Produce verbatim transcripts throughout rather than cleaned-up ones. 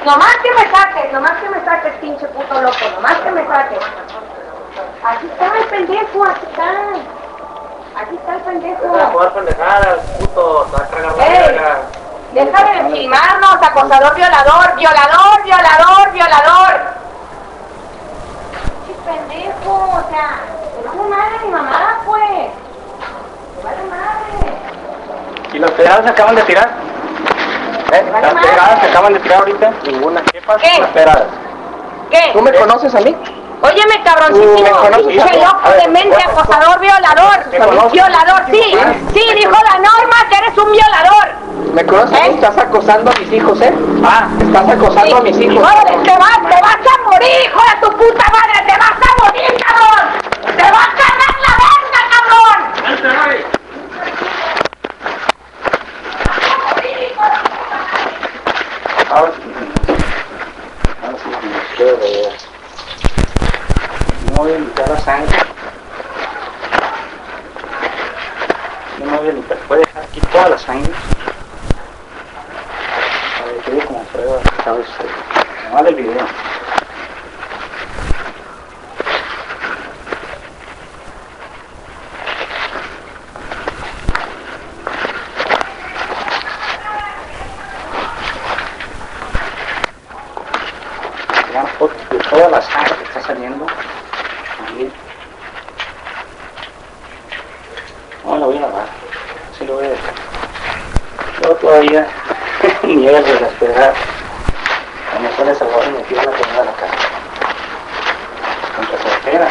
Nomás que me saques, nomás que me saques, pinche puto loco, nomás que me saques. Aquí está el pendejo, aquí está. Aquí está el pendejo. Deja de jugar pendejadas, puto, te va a cargar la ¡Ey! verga. Deja de filmarnos, acosador, violador, violador, violador, violador. ¡Qué pendejo! O sea, te vale madre mi mamá, pues. Te vale madre. ¿Y las pedradas se acaban de tirar? ¿Eh? Vale ¿Las madre. pedradas se acaban de tirar ahorita? Ninguna. ¿Qué pasa ¿Qué? con las pedradas? ¿Qué? ¿Tú me conoces a mí? Óyeme, ¿Me cabroncísimo, conoces? pinche loco, demente, acosador, violador. ¿Me conoces? Violador, sí. Sí, dijo la norma que eres un violador. ¿Me conoces? ¿Eh? Estás acosando a mis hijos, ¿eh? Ah, estás acosando Sí. a mis hijos. Órale, te vas, te vas a morir, hijo de tu puta madre, te vas a morir, cabrón. Te vas a cargar la verga, cabrón. ¡Vente, Javi! Ahora sí. Ahora sí me quiero ver. No voy a limpiar la sangre. No me voy a limpiar. Voy a dejar aquí toda la sangre. A ver, quede como prueba. ¿Sabes? No vale el video. Tomar fotos de toda la sangre que está saliendo. Ahí. No la voy a lavar. Sí lo voy a dejar. Yo todavía ni es de las pedradas. Cuando sale esa bola me tira la comida a la cara. Contra cartera.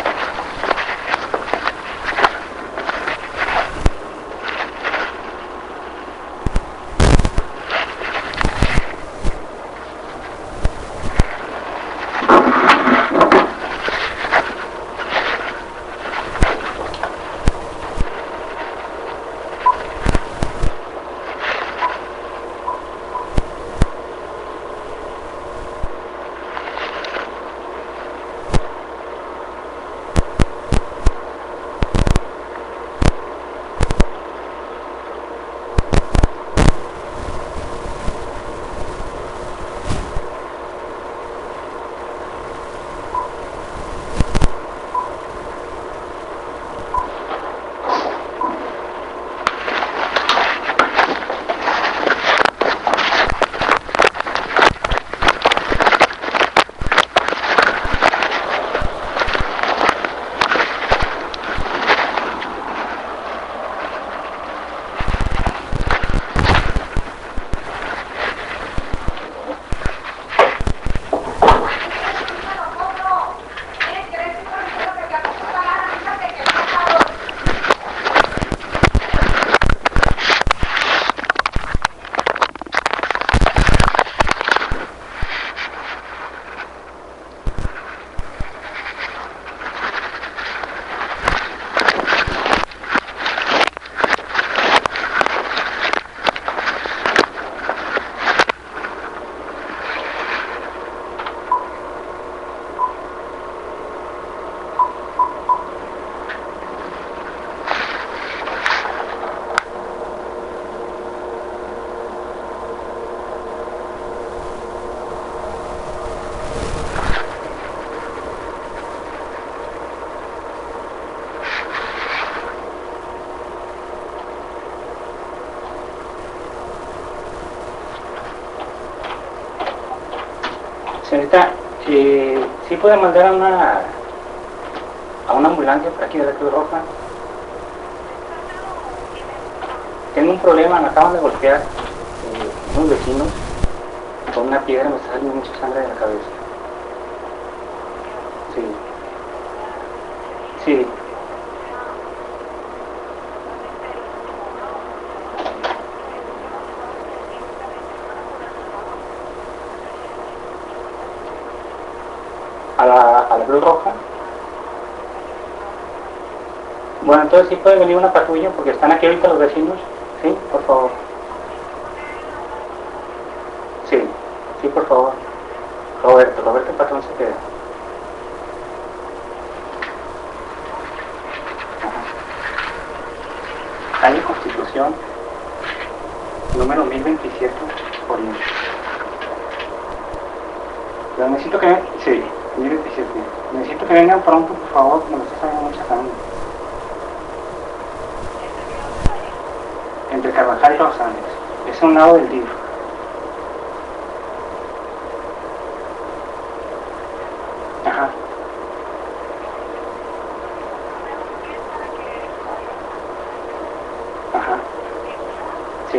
Señorita, eh, ¿sí puede mandar a una a una ambulancia por aquí de la Cruz Roja? Tengo un problema, me acaban de golpear eh, unos vecinos con una piedra, me está saliendo mucha sangre de la cabeza. Sí. Sí. A la, a la Cruz Roja. Bueno, entonces sí puede venir una patrulla porque están aquí ahorita los vecinos. Sí, por favor. Sí, sí, por favor. Roberto, Roberto Patrón se queda. Ajá. Calle Constitución, número mil veintisiete, Oriente. Pero necesito que... Sí, mire, dice, necesito que vengan pronto, por favor, me lo está saliendo mucha sangre. Entre Carvajal y Los Andes. Es a un lado del D I F. Ajá. Ajá. Sí.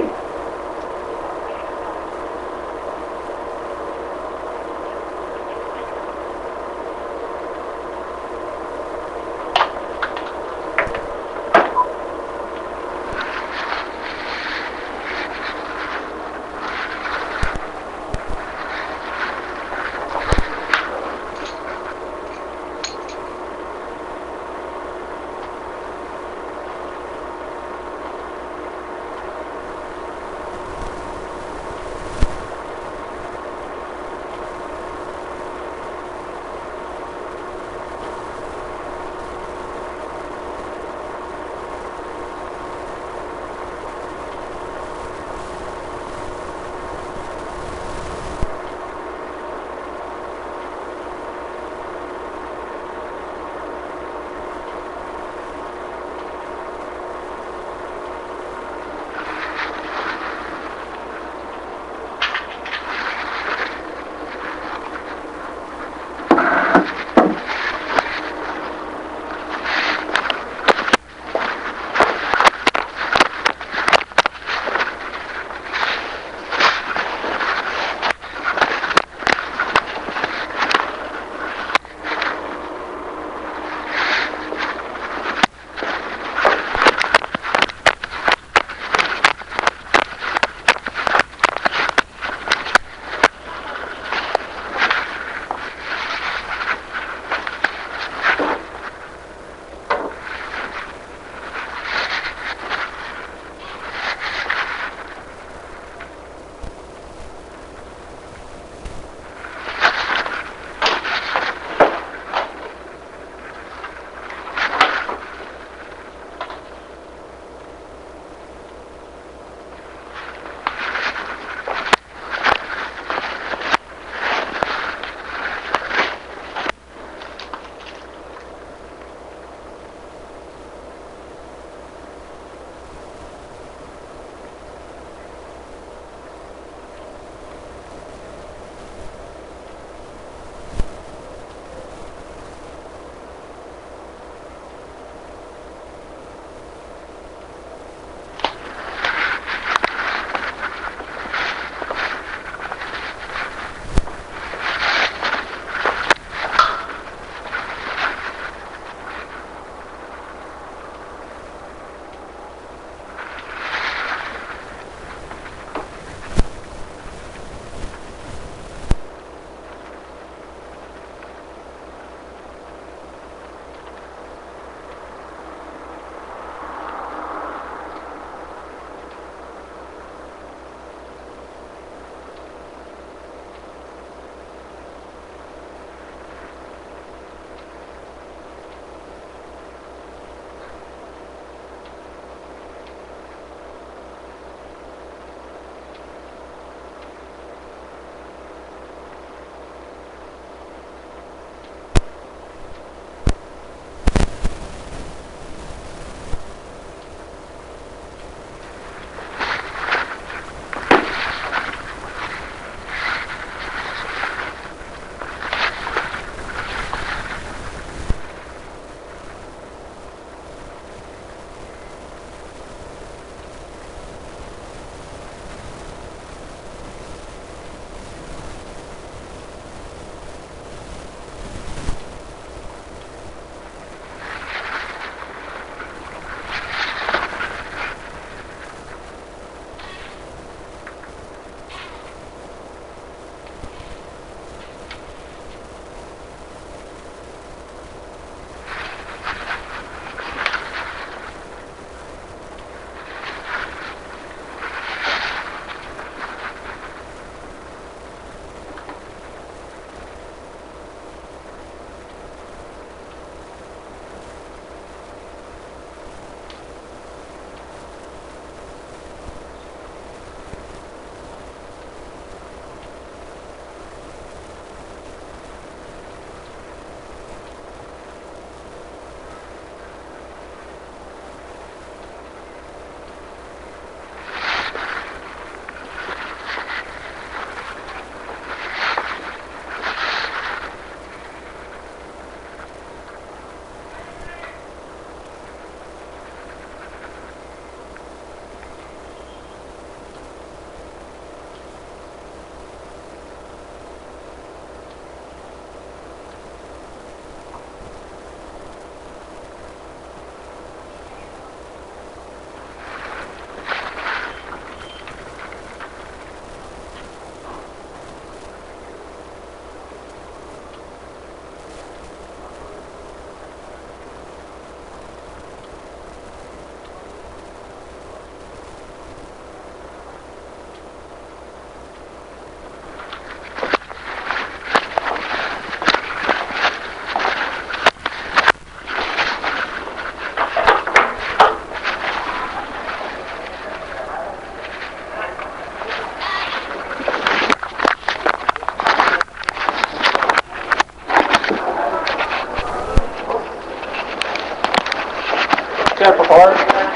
por favor.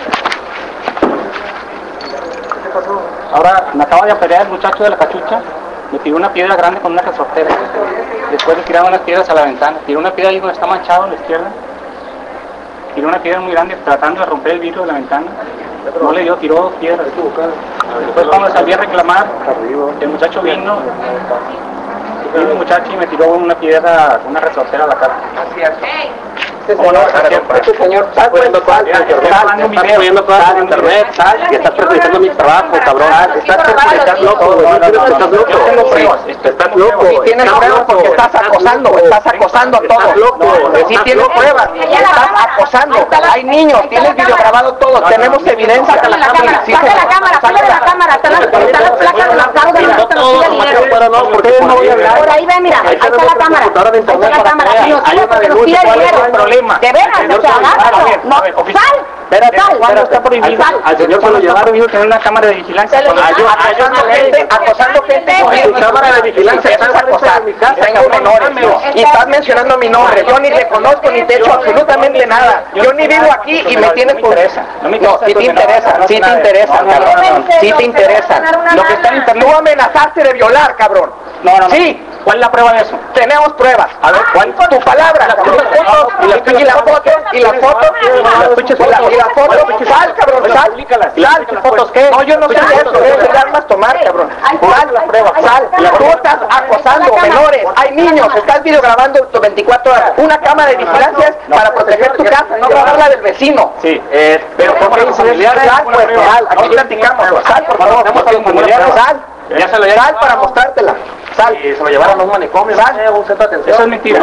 ¿Qué pasó? Ahora me acaba de apedrear el muchacho de la cachucha. Me tiró una piedra grande con una resortera. Después le tiraron unas piedras a la ventana. Tiró una piedra ahí donde está manchado a la izquierda. Tiró una piedra muy grande tratando de romper el vidrio de la ventana. No le dio, tiró dos piedras. Después cuando salí a reclamar, el muchacho vino. Vino el muchacho y me tiró una piedra, una resortera a la cara. Así es. Este señor, este señor, sal, pues, sal, estás poniendo cosas en internet, sal, y estás perjudicando mi trabajo, cabrón. Estás perjudicando, loco, estás loco, estás loco. Sí tienes pruebas porque estás acosando, estás acosando a todos. Sí tienes pruebas, estás acosando. Hay niños, tienes video grabado todo, tenemos evidencia. Saca la cámara, saca la cámara, saca la cámara, están las placas de los carros de los que nos pide dinero. Por ahí ve, mira, ahí está la cámara, ahí está la cámara, y nos pide porque nos pide dinero. De veras, no te agarras, no, sal, Espérate, sal, cuando está prohibido, al señor se lo llevaron, dijo tener una cámara de vigilancia. Acosando gente, acosando gente con su cámara de vigilancia, estás acosando mi casa, tengo menores, y estás mencionando mi nombre, yo ni te conozco ni te he hecho absolutamente nada, yo ni vivo aquí y me tienes por eso. No, si te interesa, si te interesa, cabrón, si te interesa. Lo que está en internet, tú amenazaste de violar, cabrón. No, no, no. Sí. ¿Cuál es la prueba de eso? Tenemos pruebas. A ver, ¿cuál? Tu palabra. Y las fotos, y las fotos, y las fotos, y las fotos, sal, cabrón, sal, sal, tus fotos, ¿qué? No, yo no sé de eso, debes de armas tomar, cabrón. Sal, las pruebas, sal. Tú estás acosando menores, hay niños, estás videograbando veinticuatro horas. Una cámara de vigilancia para proteger tu casa, no grabarla del vecino. Sí, eh, pero ¿cómo le dices? Sal, pues, sal, aquí platicamos, sal, por favor, sal. Ya se lo sal para mostrártela. Sal. Y se lo llevaron a un manicomio. Sal. Un centro de atención. Eso es mentira.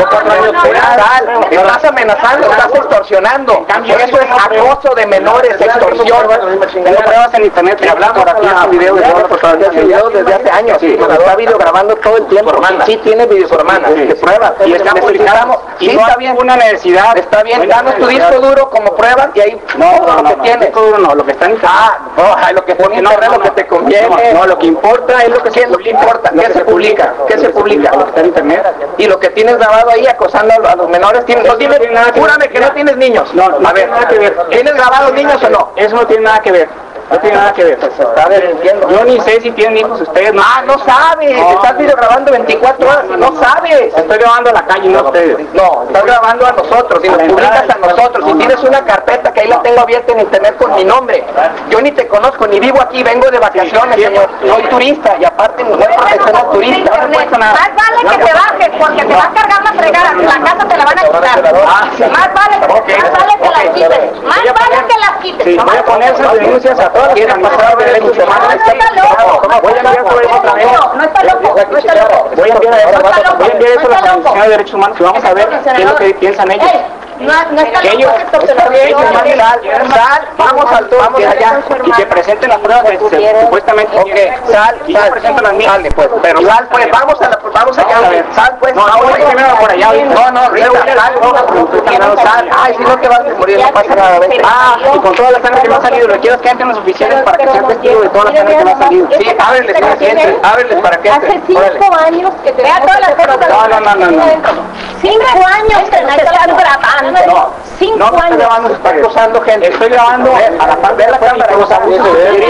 Sal. Estás amenazando, estás extorsionando. Eso es acoso de menores, extorsión. Tengo pruebas en internet. Te hablamos por aquí de video de video desde hace años. Nos está videograbando todo el tiempo. Sí tiene video por hermana. De pruebas. Y está publicado. Sí, está bien. Una necesidad. Está bien. Danos tu disco duro como prueba y ahí no, lo que tienes. No, lo que está en ah, no, lo que pone en internet, lo que te conviene. No, lo que importa es lo que sí es lo que importa, ¿qué se publica? ¿Qué se publica? Está en internet. Y lo que tienes grabado ahí acosando a los menores, ¿tienes, no tienes, júrame que no tienes niños? No, a ver, nada que ver. ¿Tienes grabados niños o no? Eso no tiene nada que ver. No tiene nada que ver. A ver, entiendo. Yo ni sé si tienen hijos ustedes. No. Ah, no sabes. No. Estás videograbando veinticuatro horas. No sabes. Estoy grabando a la calle, no a ustedes. No, estás grabando a nosotros. Y nos publicas a nosotros. Si tienes una carpeta que ahí la tengo abierta en internet con mi nombre. Yo ni te conozco, ni vivo aquí. Vengo de vacaciones, señor. Soy turista y aparte no soy profesional turista. No me cuesta nada. Más vale que te bajes porque te va a cargar la fregada. La casa te la van a quitar. Más vale que la quites. Más vale que la quites. Sí, voy a poner esas denuncias a todas las organizaciones de derechos humanos. Voy a enviar todo eso otra vez. No está loco, no está loco. Voy a enviar eso, voy a enviar eso a las organizaciones de derechos humanos y vamos a ver qué es lo que piensan ellos. No, no está que ellos, está bien, sal, sal, vamos al vamos allá y que presenten las pruebas que se, supuestamente ok, sal, y sal, presenten las mías, sale pues, pero sal pues, vamos a la, vamos allá, sal pues, no, no, voy primero por allá, no, no, Rita, sal, no, sal, ay, si no te vas a morir, no pasa nada, ven, ah, y con toda la sangre que me ha salido, le quieres que entren los oficiales para que sean testigos de toda la sangre que me ha salido, sí, ábreles, ábreles para que entren, hace cinco años que te vea todas las cosas, no, no, no, no, cinco años que me están grabando. No, cinco no, años. Grabando, está acosando gente. Estoy grabando a la par de la cámara. Los abusos.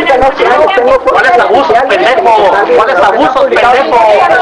¿Cuál es abuso, pendejo? ¿Cuál es abuso, pendejo?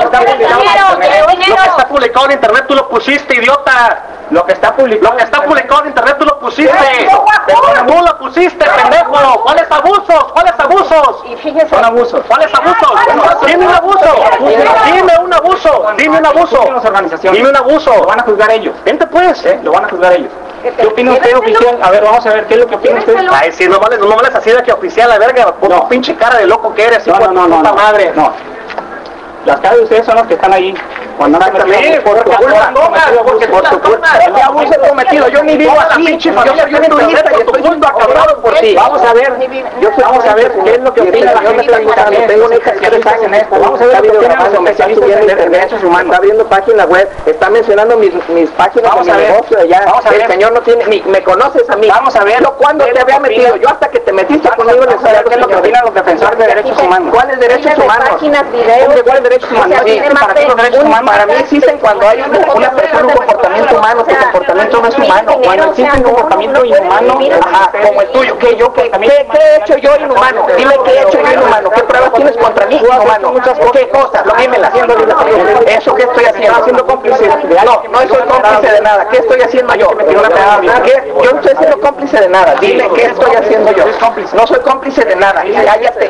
Lo que está publicado en internet tú lo pusiste, idiota. Lo que está publicado, lo que está publicado en internet tú lo pusiste. Tú lo pusiste, pendejo. ¿Cuáles abusos? ¿Cuáles abusos? Son abusos. ¿Cuáles abusos? Dime un abuso. Dime un abuso. Dime un abuso. Dime un abuso. Lo van a juzgar ellos. Vente pues. Lo van a juzgar ellos. ¿Qué opina usted, oficial? A ver, vamos a ver, ¿qué es lo que opina usted? Ay, si no vales, no vales así de que oficial, la verga, por tu pinche cara de loco que eres, hijo de puta madre. No. Las caras de ustedes son los que están ahí. Cuando no también, por tu culpa, porque por tu culpa, el abuso cometido, yo ni vivo aquí, yo soy un turista y estoy siendo acabado por ti. Vamos a ver, vamos a ver qué es lo que opina la gente que está tengo una hija que está en esto. Vamos a ver qué opinan los especialistas en derechos humanos. Está abriendo página web, está mencionando mis mis páginas de mi negocio allá. El señor no tiene, ni me conoces a mí. Vamos a ver. Yo cuando te había metido, yo hasta que te metiste conmigo les sabía qué es lo que opinan los defensores de derechos humanos. ¿Cuáles derechos humanos? ¿Cuáles derechos humanos? Sí, para que los derechos humanos Para mí existen cuando hay una, una persona, un comportamiento humano, tu comportamiento no es humano. Cuando existe un comportamiento inhumano, ajá, como el tuyo, que yo, que, ¿qué, ¿qué he hecho yo inhumano? Dime qué he hecho yo inhumano, ¿qué pruebas tienes contra mí inhumano? ¿Qué cosas? Dímelas. ¿Eso qué estoy haciendo? ¿Haciendo cómplice? No, no soy cómplice de nada. ¿Qué estoy haciendo yo? ¿Qué? Yo no estoy siendo cómplice de nada. Dime qué estoy haciendo yo. No soy cómplice de nada. Cállate.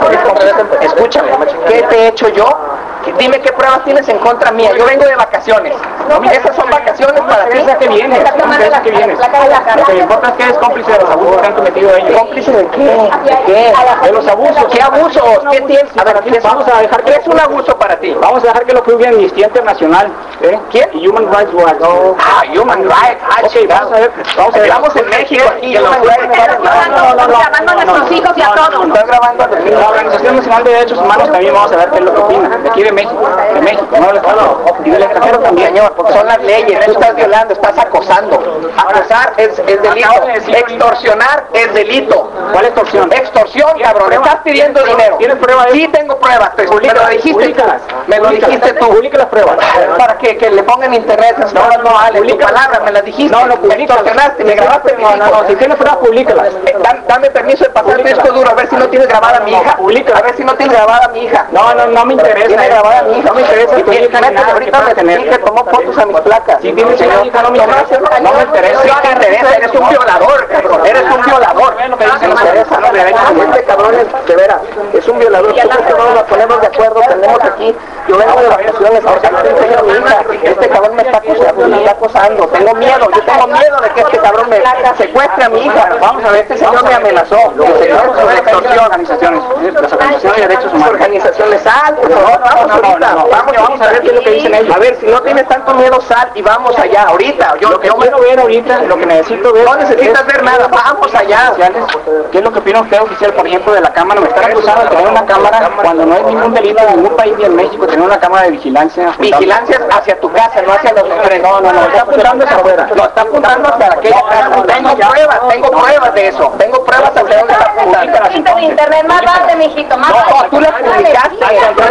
Escúchame. ¿Qué te he hecho yo? Dime qué pruebas tienes en contra mía. Yo vengo de vacaciones. Esas son vacaciones para ti. ¿De qué vienes? ¿De qué vienes? Lo que me importa es que eres cómplice de los abusos que han cometido ellos. ¿Cómplice de qué? ¿De qué? De los abusos. ¿Qué abusos? ¿Qué tienes? A ver, vamos a dejar que es un abuso para ti. Vamos a dejar que lo juzgue Amnistía Internacional. ¿Eh? ¿Quién? Human Rights Watch. Ah, Human Rights. Ah, okay, vamos a ver. Vamos a ver. Estamos en México aquí. Human Rights. No, no, no. Grabando a nuestros hijos y a todos. Estás grabando a los La Organización Nacional de Derechos Humanos también vamos a ver qué es lo que opina. De aquí de México. De México, no del Estado. Y del extranjero también. Señor, porque son las leyes. Tú estás violando, estás acosando. Acosar es, es delito. Extorsionar es delito. ¿Cuál extorsión? Extorsión, cabrón. Estás pidiendo dinero. ¿Tienes pruebas? Sí tengo pruebas. Me lo dijiste. Me lo dijiste tú. Publica las pruebas. Para que, que le pongan internet. No, no, no, vale. Tu palabra, me las dijiste. No, no, me extorsionaste, me grabaste. No, no, no. Si tienes pruebas, publícalas. Dame permiso de pasar tu disco duro, a ver si no tienes grabada a mi hija. A ver si no tienes grabada a mi hija. No, no, no me interesa. Tiene grabada a mi hija. No me interesa. Ahorita me tener que tomó fotos a mis placas. Si tienes señor, no me interesa. No me interesa. Sí te interesa. Eres un violador. Eres un violador. No me interesa. No me interesa. Este cabrón es, de veras, es un violador. Nosotros vamos a ponernos de acuerdo. Tenemos aquí. Yo vengo de vacaciones. Porque no te enseño a mi hija. Este cabrón me está acosando. Me está acosando. Tengo miedo. Yo tengo miedo de que este cabrón me secuestre a mi hija. Vamos a ver. Este señor me amenazó. Sobre extorsión. Organizaciones. Las organizaciones de derechos humanos. Organizaciones. Sal, por favor. Vamos ahorita. Vamos, vamos a ver qué es lo que dicen ellos. A ver, si no tienes tanto miedo, sal y vamos allá, ahorita. Yo, lo que yo quiero ver ahorita, lo que necesito ver... No necesitas es, ver nada, vamos allá. ¿Qué es lo que opina usted, oficial, por ejemplo, de la cámara? Me están acusando de tener una cámara cuando no hay ningún delito en ningún país ni en México, tener una cámara de vigilancia. Vigilancia hacia tu casa, no hacia los mujeres. No, no, no, está apuntando hacia afuera. No, está apuntando hacia aquella casa. Tengo pruebas, tengo pruebas de eso. Tengo pruebas hacia dónde está apuntando. En internet, más vale, mijito, más vale. No, tú las publicaste.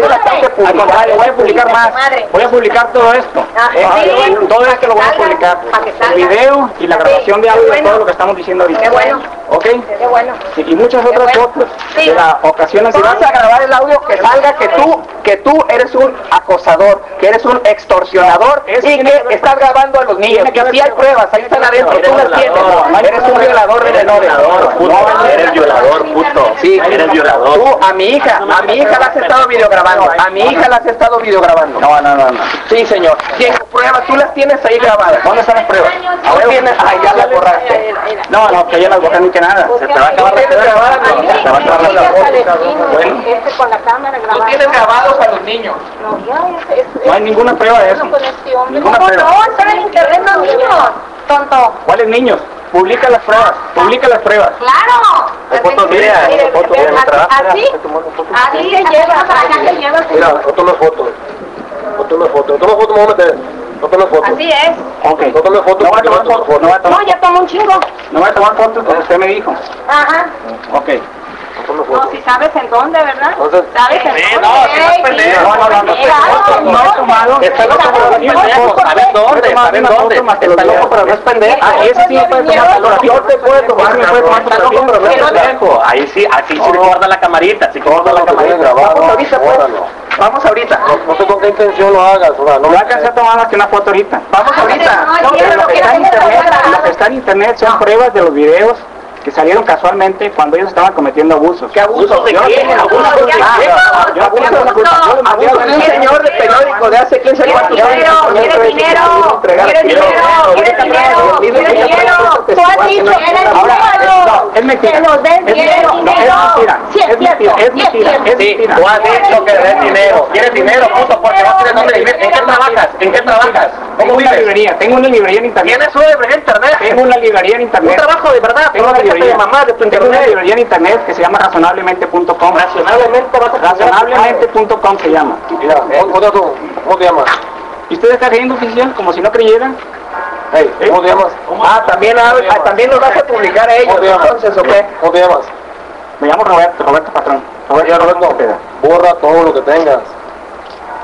Al contrario, voy a publicar más. Voy a publicar todo esto. Eh, todo esto lo voy a publicar. El video y la grabación de audio de todo lo que estamos diciendo ahorita. Qué bueno. ¿Ok? Qué bueno. Sí, y muchas otras fotos de la ocasión. Si vas a grabar el audio, que salga que tú, que tú eres un acosador, que eres un extorsionador y que estás grabando a los niños. Que si hay pruebas, ahí están adentro, tú las tienes. Eres un violador de menores. Eres violador, puto. Sí, eres violador. Tú, a mi hija, a mi hija la has estado videograbando. A mi hija la has estado videograbando. No, no, no, no. Sí, señor. Tengo pruebas, tú las tienes ahí grabadas. ¿Dónde están las pruebas? Ahora tienes, ay, ya las borraste. No, no, que ya las borré ni que nada. Se te va a acabar la grabada. Se te va a acabar la foto. Bueno. Con la cámara Tú tienes grabados a los niños. No hay ninguna prueba de eso. Ninguna ¿Cómo prueba. no? Están en internet los niños, tonto. ¿Cuáles niños? Publica las pruebas. Publica las pruebas. ¡Claro! Hay fotos mías, fotos de mi trabajo. Así, así se lleva, para acá se lleva. Mira, no tomes fotos. No tomes fotos. No tomes fotos, me voy a meter. No tomes fotos. Así es. Ok. No tomes fotos. No voy a tomar fotos. No voy a tomar No, ya tomo un chingo. No voy a tomar fotos como usted me dijo. Ajá. Ok. No tomes No, fotos. si sabes en dónde, ¿verdad? Entonces, ¿Sabes en sí, dónde? no, si no es pendejo. No, no, no, no, Claro, no he tomado. Está loco, pero no es pendejo. ¿Sabes dónde? ¿Sabes dónde? Está loco, pero no es pendejo. Ah, y ese sí me puede tomar fotografía. Yo te puedo tomar, me puede tomar fotografía, pero no es pendejo. Ahí sí, así sí guarda la camarita, sí guarda la camarita. Vamos ahorita, pues. Vamos ahorita. No sé con qué intención lo hagas, o sea, no No alcancé a tomar más que una foto ahorita. Vamos ahorita. No, Pero lo que está en internet, no, lo que está en internet son pruebas de los videos que salieron casualmente cuando ellos estaban cometiendo abusos. ¿Qué abusos? ¿De quién? ¿Abusos de quién? Yo abuso de un abuso de un señor de periódico de hace quince cuantos años. ¡Quiere dinero! ¡Quiere dinero! ¡Quiere dinero! ¡Quiere dinero! ¡Tú has dicho que eres Ahora, dinero! no, es mentira. ¡Que nos den Es dinero! mentira. No, es mentira. Es mentira. Es mentira. Es Sí, mentira. tú has dicho que des dinero. ¿Quieres dinero, puto? Porque no tienes dónde vivir. ¿En qué trabajas? ¿En qué trabajas? Tengo ¿Cómo una vives? librería. Tengo una librería en internet. ¿Tienes una librería en internet? Tengo una librería en Un internet. trabajo de verdad. Tengo una Déjate de librería. mamá de tu Tengo una internet. librería en internet que se llama razonablemente punto com. Racionalmente vas a Razonablemente punto com se llama. Mira, ¿cómo, tú? ¿Cómo te llamas? ¿Y usted está creyendo, oficial? Como si no creyeran. Hey, ¿cómo te llamas? Ah, también, ah, también nos vas a publicar a ellos, ¿Cómo te llamas? entonces, ¿o qué? ¿Cómo te llamas? Me llamo Roberto, Roberto Patrón. Roberto, Ya, Roberto, borra todo lo que tengas.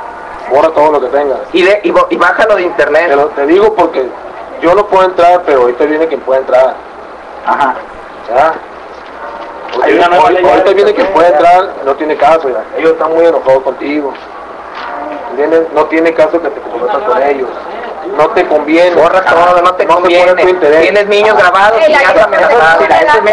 borra todo lo que tengas. Y, de, y, y bájalo de internet. Te, lo, te digo porque yo no puedo entrar, pero ahorita viene quien puede entrar. Ajá. ¿Ya? Hay una nueva ley. Ahorita viene quien puede entrar, no tiene caso, ya. Ellos están muy enojados contigo. ¿Entiendes? No tiene caso que te comprometas con ellos. No te conviene. Borra todo, no te no conviene. Tienes niños grabados y ya te amenazaron.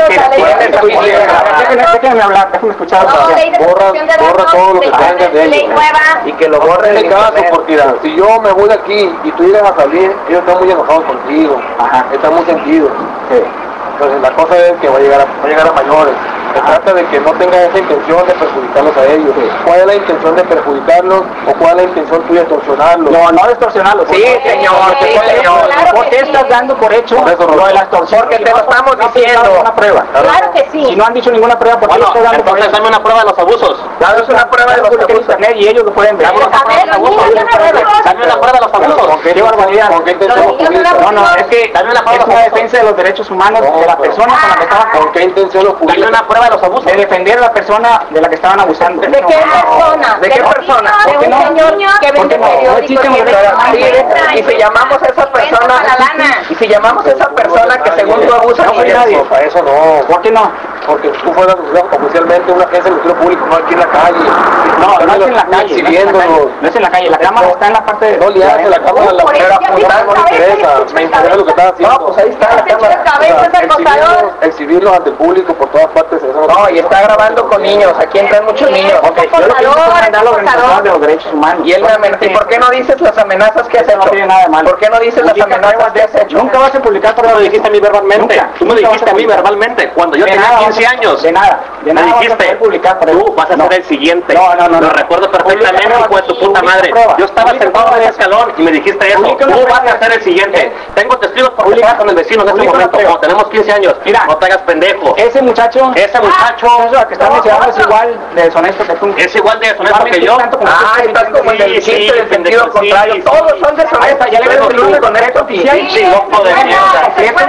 Déjenme hablar, déjenme escuchar. Borra, borra todo lo que tengas de ellos. Y que lo borren. No tiene caso, porque mira, si yo me voy de aquí y tú ibas a salir, ellos están muy enojados contigo. Ajá. Están muy sentidos. Sí. Entonces la cosa es que va a llegar a, va a, llegar a mayores. Se trata de que no tengas esa intención de perjudicarlos a ellos. Sí. ¿Cuál es la intención de perjudicarlos o cuál es la intención tuya de extorsionarlos? No, no de extorsionarlos. Sí, señor, sí, señor. ¿Por qué estás dando por hecho por eso, lo de la extorsión? Porque te lo estamos diciendo. Una prueba. Claro que sí. Si no han dicho ninguna prueba, ¿por qué Bueno, lo estás dando por entonces hecho? dame una prueba de los abusos. Dame una prueba de los en abusos. internet y ellos lo pueden ver. Dame una prueba de los abusos. Dame una prueba de los abusos. ¿Con qué, Qué barbaridad. ¿Con qué intención? No, no, es que Dame una prueba es de una los abusos. defensa de los derechos humanos de la persona con la que estaban. ¿Con qué intención lo Dame publicas? una prueba de los abusos. De defender a la persona de la que estaban abusando. ¿De qué persona? ¿De qué persona? De ¿Por qué un no? señor que ¿Por qué vende no? No periódicos. existen que los vende derechos camiseta, Y si llamamos a esa persona, la lana. y si llamamos a esa persona que según tú abusas No fue de nadie. eso, Para eso no. ¿Por qué no? Porque tú fueras oficialmente una agencia de ministerio público, no aquí en la calle. No, no es en la calle. Exhibiéndonos. No es en la calle. La cámara está en la parte de. No le hace la cámara a la Por eso mujer, ya no, vi no la me cabeza, interesa, escucha me el interesa lo que está haciendo. No, pues ahí está la Ese chico cámara. de cabeza es el Exhibirlos, acosador. exhibirlos ante el público por todas partes. Eso no, No, y está grabando con niños, aquí entran muchos niños. Ok, yo lo que hice fue mandar a la organización de los derechos humanos. Y él me amenaza. ¿Y por qué no dices las amenazas que has No hecho? tiene nada de malo. ¿Por qué no dices las Publica amenazas pruebas que de has hecho? Nunca vas a publicar Tú me lo dijiste a mí verbalmente. Nunca. Tú me Nunca dijiste vas a mí publicar. verbalmente. Cuando yo De tenía nada quince vas a- años. De nada. De Me nada vas a dijiste, poder publicar pruebas. tú vas a No. ser el siguiente. No, no, no, Lo no. recuerdo Publica perfectamente, pruebas. hijo de tu puta Publica madre. pruebas. Yo estaba Publica sentado en pruebas. ese escalón y me dijiste eso. Publica Tú una vas prueba. a ser el siguiente. Tengo testigos porque Publica- estaba con el vecino en ese publica una momento. prueba. Cuando tenemos quince años. Mira. No te hagas pendejo. Ese muchacho, Ese muchacho eso que está mencionando es igual de deshonesto que tú. es igual de deshonesto que Igualmente yo. tanto como Ah, tú estás como en el Sí, chiste sí, del sentido sí, contrario. sí, Todos sí. son deshonestos. Ya le Pero digo tú tu con nombre esto oficial. Sí, loco de mierda.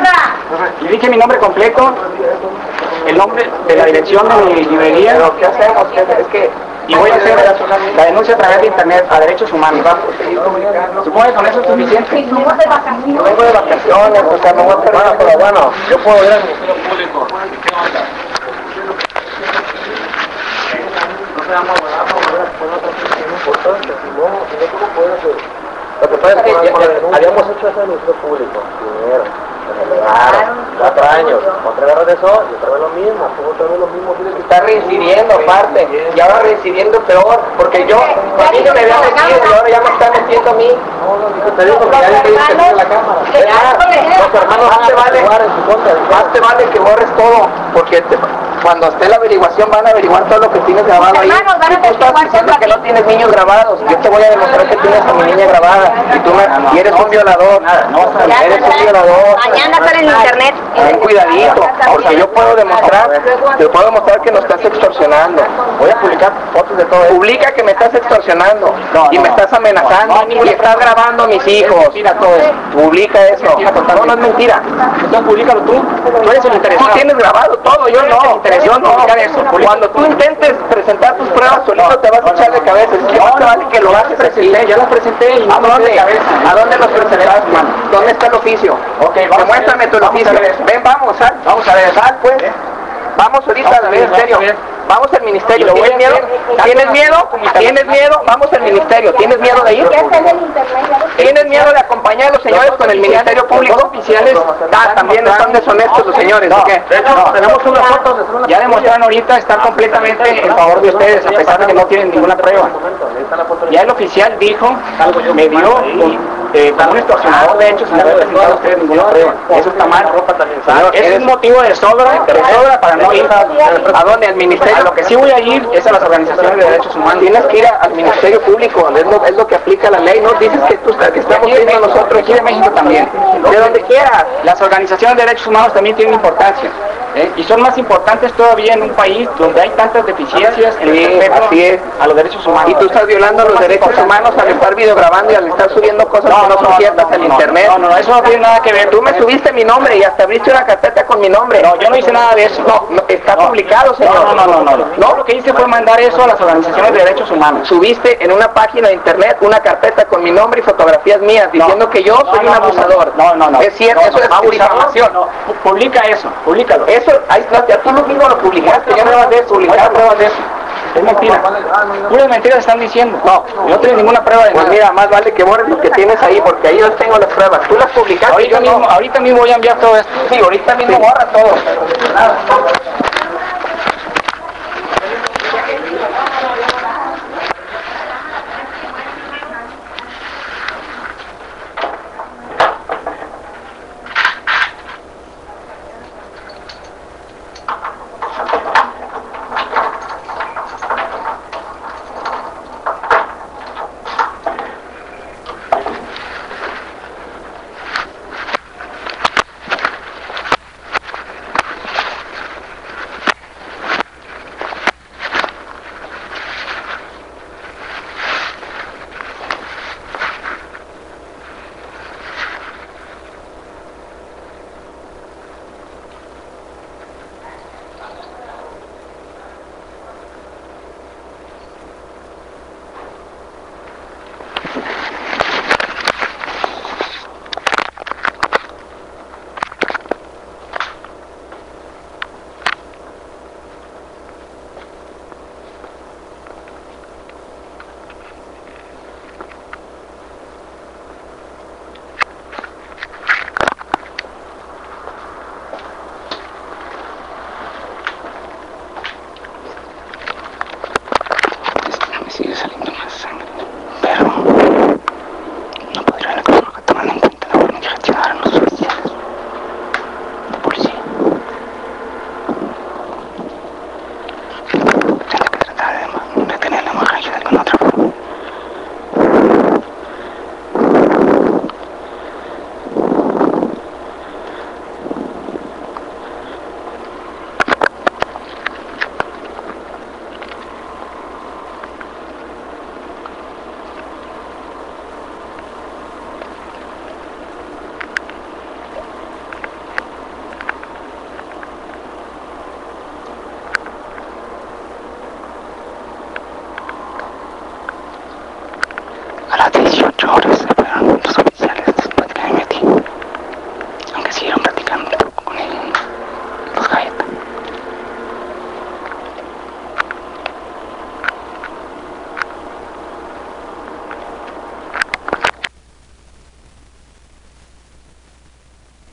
Le dije mi nombre completo, el nombre de la dirección de mi librería. Pero ¿qué hacemos? jefe? Es que Y voy a hacer la denuncia a través de internet a derechos humanos. Supongo que con eso es suficiente. yo vengo de vacaciones, o sea, me voy a perder. pero bueno, yo puedo ir al Ministerio Público. Lo que pasa es que ya- habíamos hecho eso en el Ministerio Público, dinero, me relegaron, cuatro años, otra vez regresó y otra vez lo mismo, otra vez lo mismo. Está reincidiendo aparte, y ahora reincidiendo peor, porque yo, a mí no me había metido y ahora ya me está metiendo a mí. No, no, dijo, te digo, porque ya te dice que no la cámara. Los hermanos, más te vale, más te vale que borres todo, porque te- cuando esté la averiguación van a averiguar todo lo que tienes grabado ahí. Los hermanos van a Y tú estás averiguar diciendo todo que no aquí. tienes niños grabados, yo te voy a demostrar que tienes a mi niña grabada, y tú me, y eres un violador, eres un violador. Mañana sale en internet. Ten cuidadito, porque yo puedo demostrar, te puedo demostrar que nos estás extorsionando. Voy a publicar fotos de todo eso. Publica que me estás extorsionando No, y no. me estás amenazando No, no, y estás grabando a mis hijos. Mentira todo eso. Publica eso. Mentira total. No, no es mentira. Entonces públicalo tú. Tú eres el Tú interesado. tienes grabado todo, yo no. Yo no. Cuando tú intentes presentar tus pruebas solito te vas a echar de cabeza. Es que más te vale que lo haces así. Ya lo presenté y ¿A no me dónde? de cabeza. ¿A dónde los presentaste, mano? ¿Dónde está el oficio? Ok, vamos. Demuéstrame tu Vamos a oficio. ver eso. Ven, vamos, sal. Vamos a ver. Sal, pues. Vamos ahorita Vamos a al ver, ministerio. vamos a ver. Vamos al ministerio. Y lo voy ¿Tienes a miedo? hacer. ¿Tienes miedo? ¿Tienes miedo? Vamos al ministerio. ¿Tienes miedo de ir? ¿Tienes miedo de acompañar a los señores con el Ministerio Público? Los oficiales Ah, también están deshonestos los señores, ¿o qué? De hecho, tenemos unas fotos. Ya demostraron ahorita estar completamente en favor de ustedes, a pesar de que no tienen ninguna prueba. Ya el oficial dijo, me dio eh, como un extorsionador de hecho sin haber presentado a ustedes ninguna prueba. Eso está mal. Señor, Es eres- un motivo de sobra, de sobra para no ir. ¿A dónde? ¿Al A ministerio? lo que sí voy a ir es a las organizaciones de derechos humanos. Tienes que ir a- al Ministerio Público, donde es lo, es lo que aplica la ley. No dices que, tú, que estamos Aquí de viendo México, nosotros. aquí de México también. De donde quieras. Las organizaciones de derechos humanos también tienen importancia. ¿eh? Y son más importantes todavía en un país donde hay tantas deficiencias en Sí, el respeto así es. a los derechos humanos. Y tú estás violando los derechos humanos al estar videograbando y al estar subiendo cosas que no son ciertas en no, internet. No, no, eso no tiene nada que ver. Tú me subiste mi nombre y hasta abriste una carpeta con mi nombre. No, yo no hice nada de eso. No, no, está No. publicado, señor. No, no, no, no, no. No, lo que hice fue mandar eso a las organizaciones de derechos humanos. Subiste en una página de internet una una carpeta con mi nombre y fotografías mías diciendo que yo soy un abusador. No, no, no. Es cierto, eso es difamación. No, publica eso, públicalo. Eso, ahí está, ya tú lo mismo lo publicaste, ya no vas de publicar pruebas de eso. Es mentira. Puras mentiras están diciendo. No, yo no tengo ninguna prueba de Pues nada. mira, más vale que borres lo que tienes ahí, porque ahí yo tengo las pruebas. Tú las publicaste, Ahorita yo mismo, no. ahorita mismo voy a enviar todo esto. Sí, ahorita mismo borra todo. Me sigue saliendo más sangre, pero no podría lograr que toman en cuenta la forma que gestionaron los oficiales de policía. Tendré que tratar de detener la hemorragia de alguna otra forma. A las dieciocho horas